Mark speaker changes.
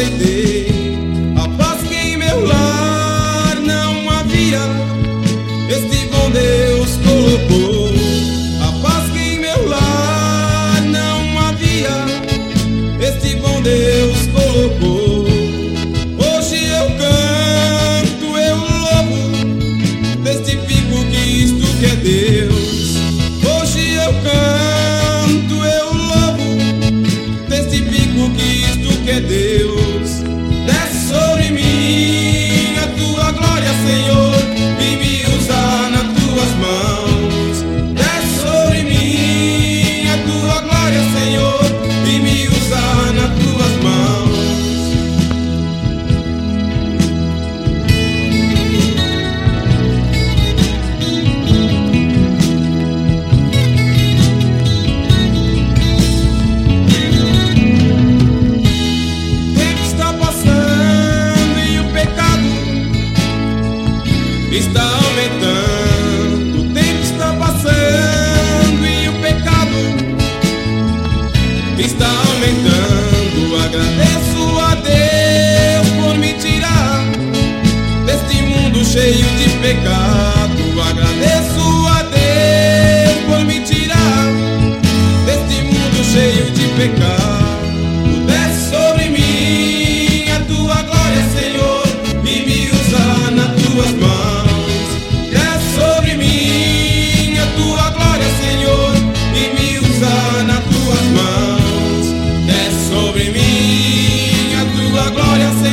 Speaker 1: aceitei a paz que em meu lar não havia. Este bom Deus colocou a paz que em meu lar não havia. Este bom Deus colocou. Hoje eu canto, eu louvo, testifico que isto que é Deus. Hoje eu canto, eu louvo, testifico que isto que é Deus. Desce sobre mim a tua glória, Senhor, e me usa nas tuas mãos. Desce sobre mim a tua glória, Senhor, e me usa nas tuas mãos. Está aumentando, o tempo está passando e o pecado está aumentando. Agradeço a Deus por me tirar deste mundo cheio de pecado. Agradeço a Deus por me tirar deste mundo cheio de pecado. Desce sobre mim a tua glória, Senhor, e me usa nas tuas mãos. Nas tuas mãos, desce sobre mim a tua glória, Senhor.